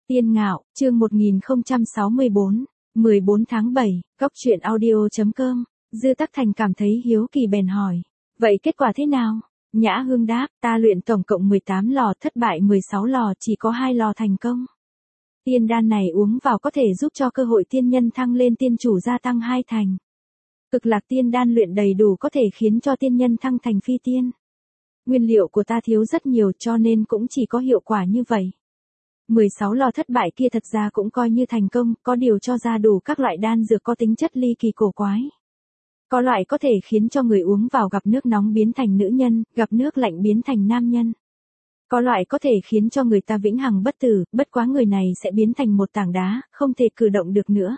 Tiên Ngạo, chương 1064, 14 tháng 7, Góc Chuyện Audio.com, Dư Tắc Thành cảm thấy hiếu kỳ bèn hỏi. Vậy kết quả thế nào? Nhã Hương đáp, ta luyện tổng cộng 18 lò, thất bại 16 lò, chỉ có 2 lò thành công. Tiên đan này uống vào có thể giúp cho cơ hội tiên nhân thăng lên tiên chủ gia tăng 2 thành. Cực lạc tiên đan luyện đầy đủ có thể khiến cho tiên nhân thăng thành phi tiên. Nguyên liệu của ta thiếu rất nhiều cho nên cũng chỉ có hiệu quả như vậy. 16 lò thất bại kia thật ra cũng coi như thành công, có điều cho ra đủ các loại đan dược có tính chất ly kỳ cổ quái. Có loại có thể khiến cho người uống vào gặp nước nóng biến thành nữ nhân, gặp nước lạnh biến thành nam nhân. Có loại có thể khiến cho người ta vĩnh hằng bất tử, bất quá người này sẽ biến thành một tảng đá, không thể cử động được nữa.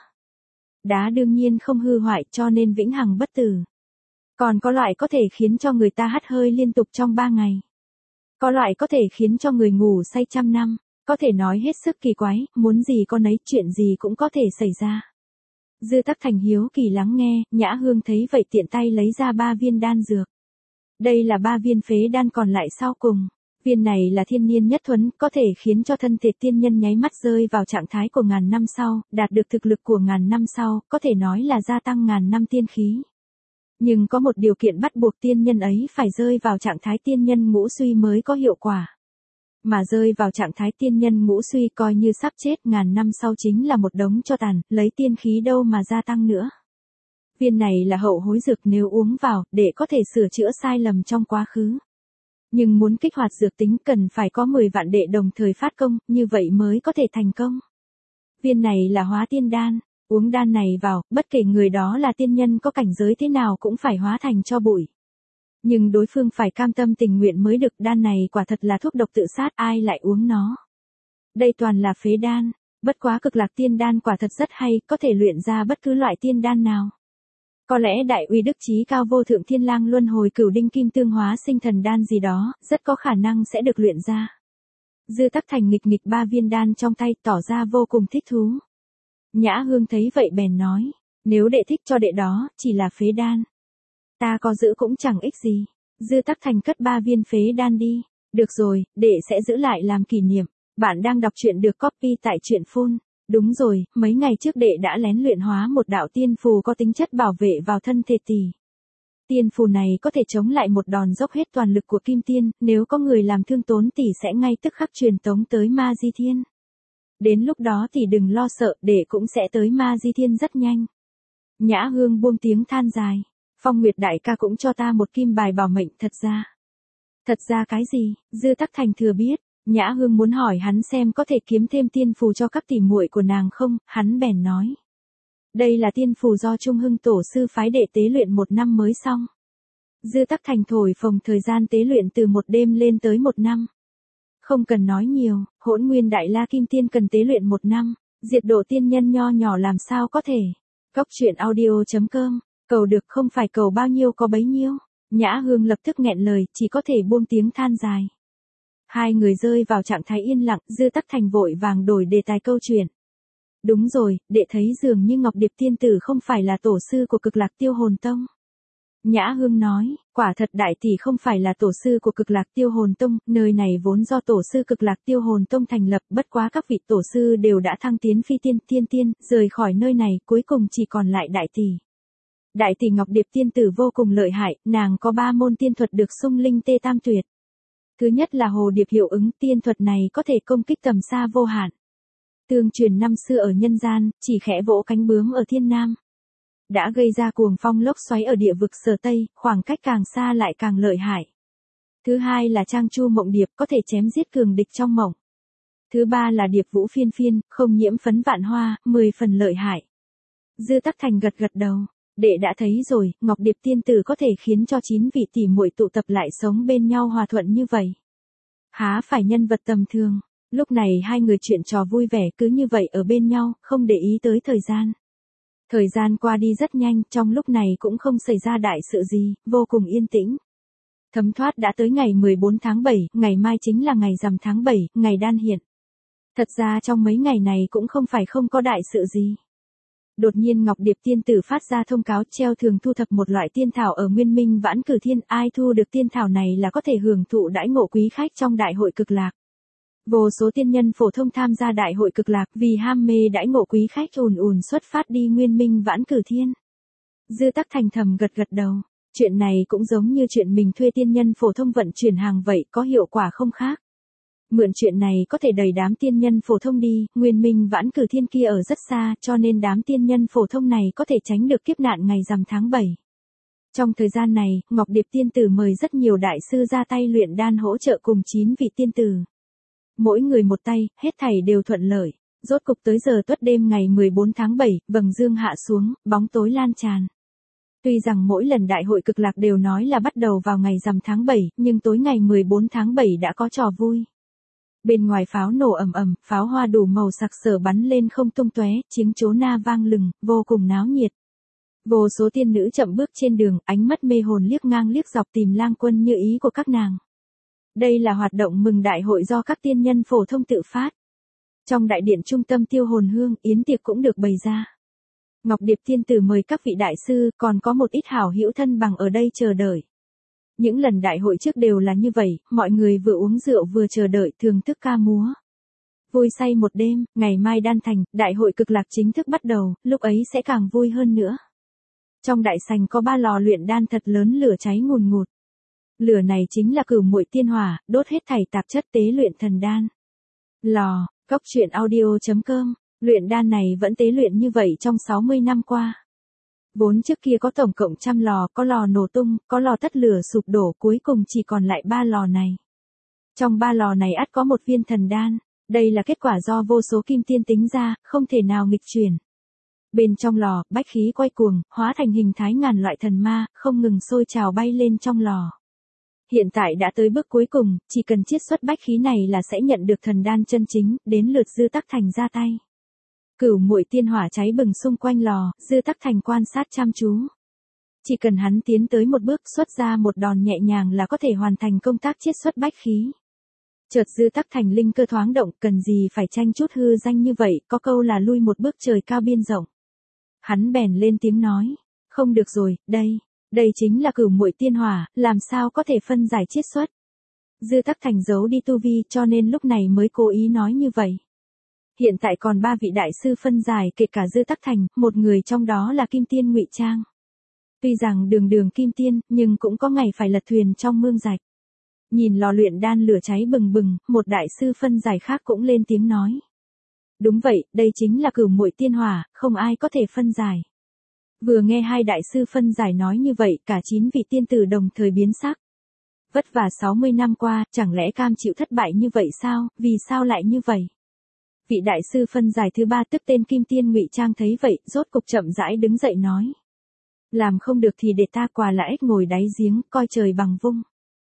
Đá đương nhiên không hư hoại cho nên vĩnh hằng bất tử. Còn có loại có thể khiến cho người ta hắt hơi liên tục trong 3 ngày. Có loại có thể khiến cho người ngủ say 100 năm. Có thể nói hết sức kỳ quái, muốn gì có nấy, chuyện gì cũng có thể xảy ra. Dư Tắc Thành hiếu kỳ lắng nghe, Nhã Hương thấy vậy tiện tay lấy ra 3 viên đan dược. Đây là 3 viên phế đan còn lại sau cùng. Viên này là thiên niên nhất thuấn, có thể khiến cho thân thể tiên nhân nháy mắt rơi vào trạng thái của ngàn năm sau, đạt được thực lực của ngàn năm sau, có thể nói là gia tăng ngàn năm tiên khí. Nhưng có một điều kiện bắt buộc tiên nhân ấy phải rơi vào trạng thái tiên nhân ngũ suy mới có hiệu quả. Mà rơi vào trạng thái tiên nhân ngũ suy coi như sắp chết, ngàn năm sau chính là một đống tro tàn, lấy tiên khí đâu mà gia tăng nữa. Viên này là hậu hối dược, nếu uống vào, để có thể sửa chữa sai lầm trong quá khứ. Nhưng muốn kích hoạt dược tính cần phải có 10 vạn đệ đồng thời phát công, như vậy mới có thể thành công. Viên này là hóa tiên đan, uống đan này vào, bất kể người đó là tiên nhân có cảnh giới thế nào cũng phải hóa thành tro bụi. Nhưng đối phương phải cam tâm tình nguyện mới được, đan này quả thật là thuốc độc tự sát, ai lại uống nó. Đây toàn là phế đan, bất quá cực lạc tiên đan quả thật rất hay, có thể luyện ra bất cứ loại tiên đan nào. Có lẽ đại uy đức chí cao vô thượng thiên lang luân hồi cửu đinh kim tương hóa sinh thần đan gì đó, rất có khả năng sẽ được luyện ra. Dư Tắc Thành nghịch nghịch 3 viên đan trong tay tỏ ra vô cùng thích thú. Nhã Hương thấy vậy bèn nói, nếu đệ thích cho đệ đó, chỉ là phế đan. Ta có giữ cũng chẳng ích gì. Dư Tắc Thành cất 3 viên phế đan đi. Được rồi, đệ sẽ giữ lại làm kỷ niệm. Bạn đang đọc truyện được copy tại truyện phun. Đúng rồi, mấy ngày trước đệ đã lén luyện hóa một đạo tiên phù có tính chất bảo vệ vào thân thể tỷ. Tiên phù này có thể chống lại một đòn dốc hết toàn lực của kim tiên, nếu có người làm thương tốn tỷ sẽ ngay tức khắc truyền tống tới Ma Di Thiên. Đến lúc đó tỷ đừng lo sợ, đệ cũng sẽ tới Ma Di Thiên rất nhanh. Nhã Hương buông tiếng than dài. Phong Nguyệt đại ca cũng cho ta một kim bài bảo mệnh, thật ra. Thật ra cái gì? Dư Tắc Thành thừa biết. Nhã Hương muốn hỏi hắn xem có thể kiếm thêm tiên phù cho các tỷ muội của nàng không, hắn bèn nói. Đây là tiên phù do Trung Hưng tổ sư phái đệ tế luyện 1 năm mới xong. Dư Tắc Thành thổi phồng thời gian tế luyện từ 1 đêm lên tới 1 năm. Không cần nói nhiều, Hỗn Nguyên Đại La Kim Tiên cần tế luyện 1 năm, diệt độ tiên nhân nho nhỏ làm sao có thể. Góc Chuyện Audio.com, cầu được không phải cầu bao nhiêu có bấy nhiêu. Nhã Hương lập tức nghẹn lời, chỉ có thể buông tiếng than dài. Hai người rơi vào trạng thái yên lặng, Dư Tắc Thành vội vàng đổi đề tài câu chuyện. Đúng rồi, đệ thấy dường như Ngọc Điệp tiên tử không phải là tổ sư của Cực Lạc Tiêu Hồn Tông. Nhã Hương nói, quả thật đại tỷ không phải là tổ sư của Cực Lạc Tiêu Hồn Tông, nơi này vốn do tổ sư Cực Lạc Tiêu Hồn Tông thành lập, bất quá các vị tổ sư đều đã thăng tiến phi tiên, tiên tiên, rời khỏi nơi này, cuối cùng chỉ còn lại đại tỷ. Đại tỷ Ngọc Điệp tiên tử vô cùng lợi hại, nàng có 3 môn tiên thuật được xung linh tê tam tuyệt. Thứ nhất là hồ điệp hiệu ứng, tiên thuật này có thể công kích tầm xa vô hạn. Tương truyền năm xưa ở nhân gian, chỉ khẽ vỗ cánh bướm ở thiên nam. Đã gây ra cuồng phong lốc xoáy ở địa vực Sở Tây, khoảng cách càng xa lại càng lợi hại. Thứ hai là Trang Chu Mộng Điệp, có thể chém giết cường địch trong mộng. Thứ ba là Điệp Vũ Phiên Phiên, không nhiễm phấn vạn hoa, 10 phần lợi hại. Dư Tắc Thành gật gật đầu. Đệ đã thấy rồi, Ngọc Điệp tiên tử có thể khiến cho 9 vị tỷ muội tụ tập lại sống bên nhau hòa thuận như vậy. Há phải nhân vật tầm thường. Lúc này hai người chuyện trò vui vẻ cứ như vậy ở bên nhau, không để ý tới thời gian. Thời gian qua đi rất nhanh, trong lúc này cũng không xảy ra đại sự gì, vô cùng yên tĩnh. Thấm thoát đã tới ngày 14 tháng 7, ngày mai chính là ngày rằm tháng 7, ngày đan hiện. Thật ra trong mấy ngày này cũng không phải không có đại sự gì. Đột nhiên Ngọc Điệp tiên tử phát ra thông cáo treo thường thu thập một loại tiên thảo ở Nguyên Minh Vãn Cử Thiên, ai thu được tiên thảo này là có thể hưởng thụ đãi ngộ quý khách trong đại hội cực lạc. Vô số tiên nhân phổ thông tham gia đại hội cực lạc vì ham mê đãi ngộ quý khách ùn ùn xuất phát đi Nguyên Minh Vãn Cử Thiên. Dư Tắc Thành thầm gật gật đầu. Chuyện này cũng giống như chuyện mình thuê tiên nhân phổ thông vận chuyển hàng vậy, có hiệu quả không khác. Mượn chuyện này có thể đẩy đám tiên nhân phổ thông đi, Nguyên Minh Vãn Cử Thiên kia ở rất xa, cho nên đám tiên nhân phổ thông này có thể tránh được kiếp nạn ngày rằm tháng 7. Trong thời gian này, Ngọc Điệp tiên tử mời rất nhiều đại sư ra tay luyện đan hỗ trợ cùng 9 vị tiên tử. Mỗi người một tay, hết thảy đều thuận lợi. Rốt cục tới giờ tuất đêm ngày 14 tháng 7, vầng dương hạ xuống, bóng tối lan tràn. Tuy rằng mỗi lần đại hội cực lạc đều nói là bắt đầu vào ngày rằm tháng 7, nhưng tối ngày 14 tháng 7 đã có trò vui. Bên ngoài pháo nổ ầm ầm, pháo hoa đủ màu sặc sỡ bắn lên không tung tóe, tiếng trố na vang lừng, vô cùng náo nhiệt. Vô số tiên nữ chậm bước trên đường, ánh mắt mê hồn liếc ngang liếc dọc tìm lang quân như ý của các nàng. Đây là hoạt động mừng đại hội do các tiên nhân phổ thông tự phát. Trong đại điện trung tâm Tiêu Hồn Hương, yến tiệc cũng được bày ra. Ngọc Điệp tiên tử mời các vị đại sư, còn có một ít hảo hữu thân bằng ở đây chờ đợi. Những lần đại hội trước đều là như vậy, mọi người vừa uống rượu vừa chờ đợi thưởng thức ca múa. Vui say một đêm, ngày mai đan thành, đại hội cực lạc chính thức bắt đầu, lúc ấy sẽ càng vui hơn nữa. Trong đại sảnh có 3 lò luyện đan thật lớn lửa cháy ngùn ngụt. Lửa này chính là Cửu Muội Tiên Hỏa, đốt hết thảy tạp chất tế luyện thần đan. Lò, coctruyện.audio.com, luyện đan này vẫn tế luyện như vậy trong 60 năm qua. Vốn trước kia có tổng cộng 100 lò, có lò nổ tung, có lò tắt lửa sụp đổ, cuối cùng chỉ còn lại 3 lò này. Trong 3 lò này ắt có một viên thần đan, đây là kết quả do vô số kim tiên tính ra, không thể nào nghịch chuyển. Bên trong lò, bách khí quay cuồng, hóa thành hình thái ngàn loại thần ma, không ngừng sôi trào bay lên trong lò. Hiện tại đã tới bước cuối cùng, chỉ cần chiết xuất bách khí này là sẽ nhận được thần đan chân chính, đến lượt Dư Tắc Thành ra tay. Cửu Muội Tiên Hỏa cháy bừng xung quanh lò, Dư Tắc Thành quan sát chăm chú. Chỉ cần hắn tiến tới một bước xuất ra một đòn nhẹ nhàng là có thể hoàn thành công tác chiết xuất bách khí. Chợt Dư Tắc Thành linh cơ thoáng động, cần gì phải tranh chút hư danh như vậy, có câu là lui một bước trời cao biên rộng. Hắn bèn lên tiếng nói, không được rồi, đây chính là Cửu Muội Tiên Hỏa, làm sao có thể phân giải chiết xuất. Dư Tắc Thành giấu đi tu vi cho nên lúc này mới cố ý nói như vậy. Hiện tại còn 3 vị đại sư phân giải kể cả Dư Tắc Thành, một người trong đó là Kim Tiên Ngụy Trang. Tuy rằng đường Kim Tiên, nhưng cũng có ngày phải lật thuyền trong mương rạch. Nhìn lò luyện đan lửa cháy bừng bừng, một đại sư phân giải khác cũng lên tiếng nói. Đúng vậy, đây chính là Cửu Muội Tiên Hỏa, không ai có thể phân giải. Vừa nghe 2 đại sư phân giải nói như vậy, cả 9 vị tiên tử đồng thời biến sắc. Vất vả 60 năm qua, chẳng lẽ cam chịu thất bại như vậy sao, vì sao lại như vậy? Vị đại sư phân giải thứ 3 tức tên Kim Tiên Ngụy Trang thấy vậy, rốt cục chậm rãi đứng dậy nói. Làm không được thì để ta quả là ếch ngồi đáy giếng, coi trời bằng vung.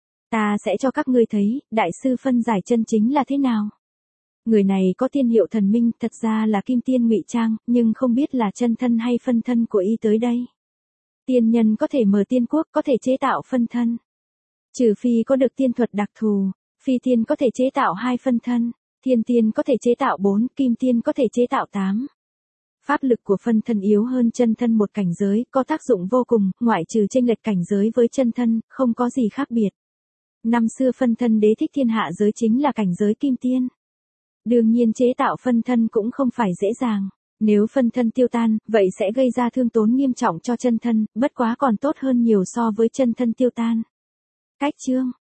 Ta sẽ cho các ngươi thấy, đại sư phân giải chân chính là thế nào. Người này có tiên hiệu thần minh, thật ra là Kim Tiên Ngụy Trang, nhưng không biết là chân thân hay phân thân của y tới đây. Tiên nhân có thể mở tiên quốc, có thể chế tạo phân thân. Trừ phi có được tiên thuật đặc thù, phi tiên có thể chế tạo 2 phân thân, thiên tiên có thể chế tạo 4, kim tiên có thể chế tạo 8. Pháp lực của phân thân yếu hơn chân thân một cảnh giới, có tác dụng vô cùng, ngoại trừ chênh lệch cảnh giới với chân thân, không có gì khác biệt. Năm xưa phân thân đế thích thiên hạ giới chính là cảnh giới kim tiên. Đương nhiên chế tạo phân thân cũng không phải dễ dàng. Nếu phân thân tiêu tan, vậy sẽ gây ra thương tốn nghiêm trọng cho chân thân, bất quá còn tốt hơn nhiều so với chân thân tiêu tan. Cách chương